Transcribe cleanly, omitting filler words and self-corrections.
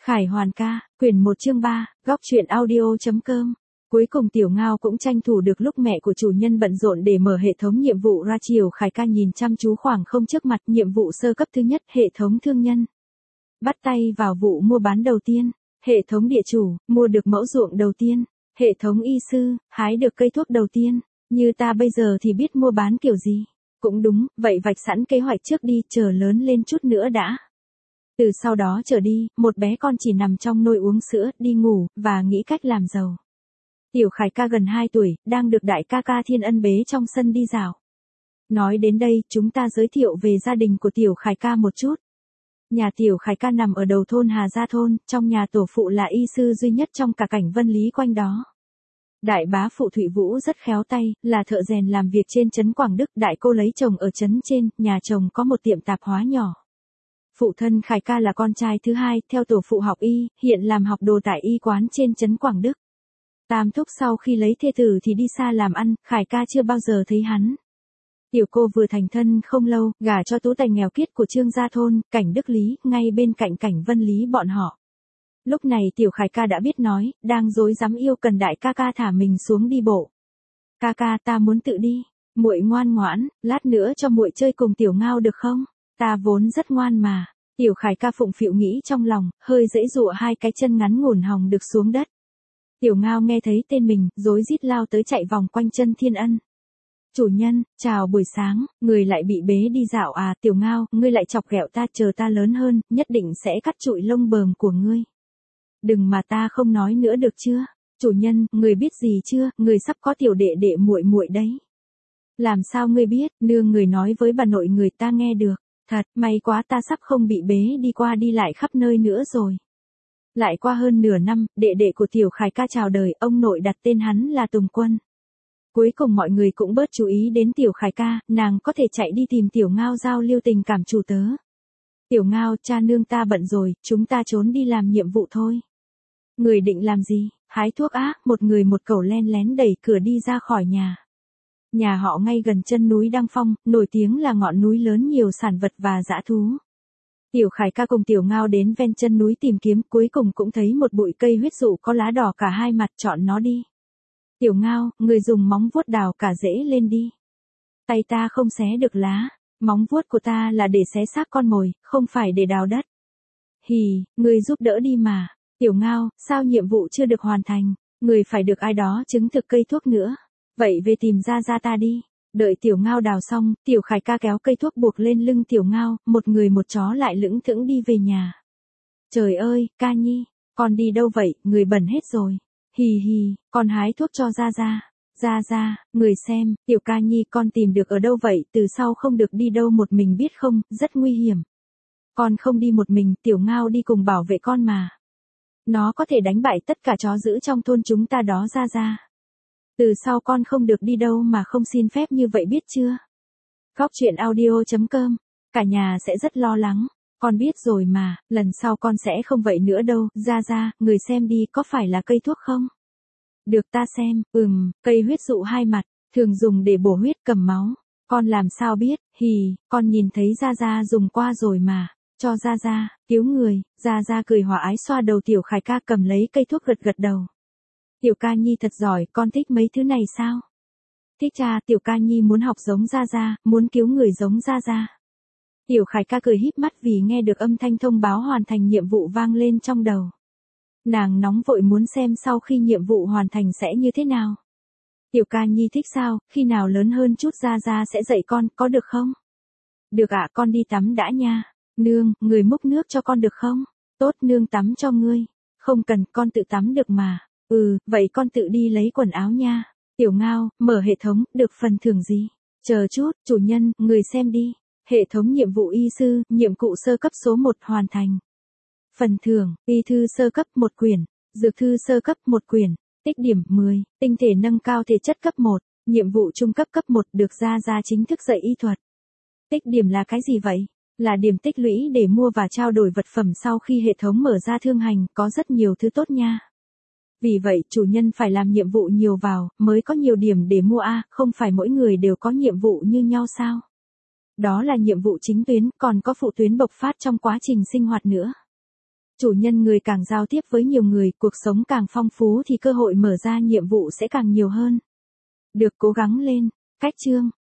Khải Hoàn ca, quyển 1 chương 3, góc truyện audio.com. Cuối cùng Tiểu Ngao cũng tranh thủ được lúc mẹ của chủ nhân bận rộn để mở hệ thống nhiệm vụ ra chiều. Khải ca nhìn chăm chú khoảng không trước mặt. Nhiệm vụ sơ cấp thứ nhất, hệ thống thương nhân. Bắt tay vào vụ mua bán đầu tiên. Hệ thống địa chủ, mua được mẫu ruộng đầu tiên. Hệ thống y sư, hái được cây thuốc đầu tiên. Như ta bây giờ thì biết mua bán kiểu gì. Cũng đúng, vậy vạch sẵn kế hoạch trước đi, chờ lớn lên chút nữa đã. Từ sau đó trở đi, một bé con chỉ nằm trong nôi uống sữa, đi ngủ, và nghĩ cách làm giàu. Tiểu Khải ca gần 2 tuổi, đang được đại ca ca Thiên Ân bế trong sân đi dạo. Nói đến đây, chúng ta giới thiệu về gia đình của Tiểu Khải ca một chút. Nhà Tiểu Khải ca nằm ở đầu thôn Hà Gia Thôn, trong nhà tổ phụ là y sư duy nhất trong cả cảnh Vân Lý quanh đó. Đại bá phụ Thụy Vũ rất khéo tay, là thợ rèn làm việc trên trấn Quảng Đức. Đại cô lấy chồng ở trấn trên, nhà chồng có một tiệm tạp hóa nhỏ. Phụ thân Khải ca là con trai thứ hai, theo tổ phụ học y, hiện làm học đồ tại y quán trên trấn Quảng Đức. Tam thúc sau khi lấy thê tử thì đi xa làm ăn, Khải ca chưa bao giờ thấy hắn. Tiểu cô vừa thành thân không lâu, gả cho tú tài nghèo kiết của Trương Gia Thôn, cảnh Đức Lý, ngay bên cạnh cảnh Vân Lý bọn họ. Lúc này Tiểu Khải ca đã biết nói, đang rối rắm yêu cần đại ca ca thả mình xuống đi bộ. Ca ca, ta muốn tự đi. Muội ngoan ngoãn, lát nữa cho muội chơi cùng Tiểu Ngao được không? Ta vốn rất ngoan mà. Tiểu Khải ca phụng phịu nghĩ trong lòng, hơi giãy giụa hai cái chân ngắn ngủn hòng được xuống đất. Tiểu Ngao nghe thấy tên mình, rối rít lao tới chạy vòng quanh chân Thiên Ân. Chủ nhân, chào buổi sáng, người lại bị bế đi dạo à? Tiểu Ngao, ngươi lại chọc ghẹo ta, chờ ta lớn hơn, nhất định sẽ cắt trụi lông bờm của ngươi. Đừng mà ta không nói nữa được chưa? Chủ nhân, người biết gì chưa, người sắp có tiểu đệ đệ muội muội đấy. Làm sao ngươi biết? Nương người nói với bà nội người ta nghe được. Thật, may quá ta sắp không bị bế đi qua đi lại khắp nơi nữa rồi. Lại qua hơn nửa năm, đệ đệ của Tiểu Khải ca chào đời, ông nội đặt tên hắn là Tùng Quân. Cuối cùng mọi người cũng bớt chú ý đến Tiểu Khải ca, nàng có thể chạy đi tìm Tiểu Ngao giao lưu tình cảm chủ tớ. Tiểu Ngao, cha nương ta bận rồi, chúng ta trốn đi làm nhiệm vụ thôi. Người định làm gì? Hái thuốc á? Một người một cẩu len lén đẩy cửa đi ra khỏi nhà. Nhà họ ngay gần chân núi Đăng Phong, nổi tiếng là ngọn núi lớn nhiều sản vật và dã thú. Tiểu Khải ca cùng Tiểu Ngao đến ven chân núi tìm kiếm, cuối cùng cũng thấy một bụi cây huyết dụ có lá đỏ cả hai mặt, chọn nó đi. Tiểu Ngao, người dùng móng vuốt đào cả rễ lên đi. Tay ta không xé được lá, móng vuốt của ta là để xé xác con mồi, không phải để đào đất. Hì, người giúp đỡ đi mà. Tiểu Ngao, sao nhiệm vụ chưa được hoàn thành, người phải được ai đó chứng thực cây thuốc nữa. Vậy về tìm ra ta đi. Đợi Tiểu Ngao đào xong, Tiểu Khải ca kéo cây thuốc buộc lên lưng Tiểu Ngao, một người một chó lại lững thững đi về nhà. Trời ơi, ca nhi, con đi đâu vậy, người bẩn hết rồi. Hì hì, con hái thuốc cho ra. Ra, người xem, Tiểu ca nhi con tìm được ở đâu vậy, từ sau không được đi đâu một mình biết không, rất nguy hiểm. Con không đi một mình, Tiểu Ngao đi cùng bảo vệ con mà. Nó có thể đánh bại tất cả chó dữ trong thôn chúng ta đó ra. Từ sau con không được đi đâu mà không xin phép như vậy biết chưa? Góc truyện audio.com. Cả nhà sẽ rất lo lắng. Con biết rồi mà, lần sau con sẽ không vậy nữa đâu. Ra, người xem đi, có phải là cây thuốc không? Được ta xem, cây huyết dụ hai mặt, thường dùng để bổ huyết cầm máu. Con làm sao biết? Hì, con nhìn thấy ra dùng qua rồi mà. Cho ra, cứu người. Ra cười hòa ái xoa đầu Tiểu Khải ca, cầm lấy cây thuốc gật đầu. Tiểu ca nhi thật giỏi, con thích mấy thứ này sao? Thích cha, Tiểu ca nhi muốn học giống ra, muốn cứu người giống ra. Tiểu Khải ca cười híp mắt vì nghe được âm thanh thông báo hoàn thành nhiệm vụ vang lên trong đầu. Nàng nóng vội muốn xem sau khi nhiệm vụ hoàn thành sẽ như thế nào. Tiểu ca nhi thích sao, khi nào lớn hơn chút ra sẽ dạy con, có được không? Được ạ, con đi tắm đã nha. Nương, người múc nước cho con được không? Tốt, nương tắm cho ngươi. Không cần, con tự tắm được mà. Vậy con tự đi lấy quần áo nha. Tiểu Ngao, mở hệ thống, được phần thưởng gì? Chờ chút, chủ nhân, người xem đi. Hệ thống nhiệm vụ y sư, nhiệm vụ sơ cấp số 1 hoàn thành. Phần thưởng, y thư sơ cấp 1 quyển, dược thư sơ cấp 1 quyển, tích điểm 10, tinh thể nâng cao thể chất cấp 1, nhiệm vụ trung cấp cấp 1 được ra chính thức dạy y thuật. Tích điểm là cái gì vậy? Là điểm tích lũy để mua và trao đổi vật phẩm sau khi hệ thống mở ra thương hành, có rất nhiều thứ tốt nha. Vì vậy, chủ nhân phải làm nhiệm vụ nhiều vào, mới có nhiều điểm để mua không phải mỗi người đều có nhiệm vụ như nhau sao? Đó là nhiệm vụ chính tuyến, còn có phụ tuyến bộc phát trong quá trình sinh hoạt nữa. Chủ nhân người càng giao tiếp với nhiều người, cuộc sống càng phong phú thì cơ hội mở ra nhiệm vụ sẽ càng nhiều hơn. Được, cố gắng lên. Cách chương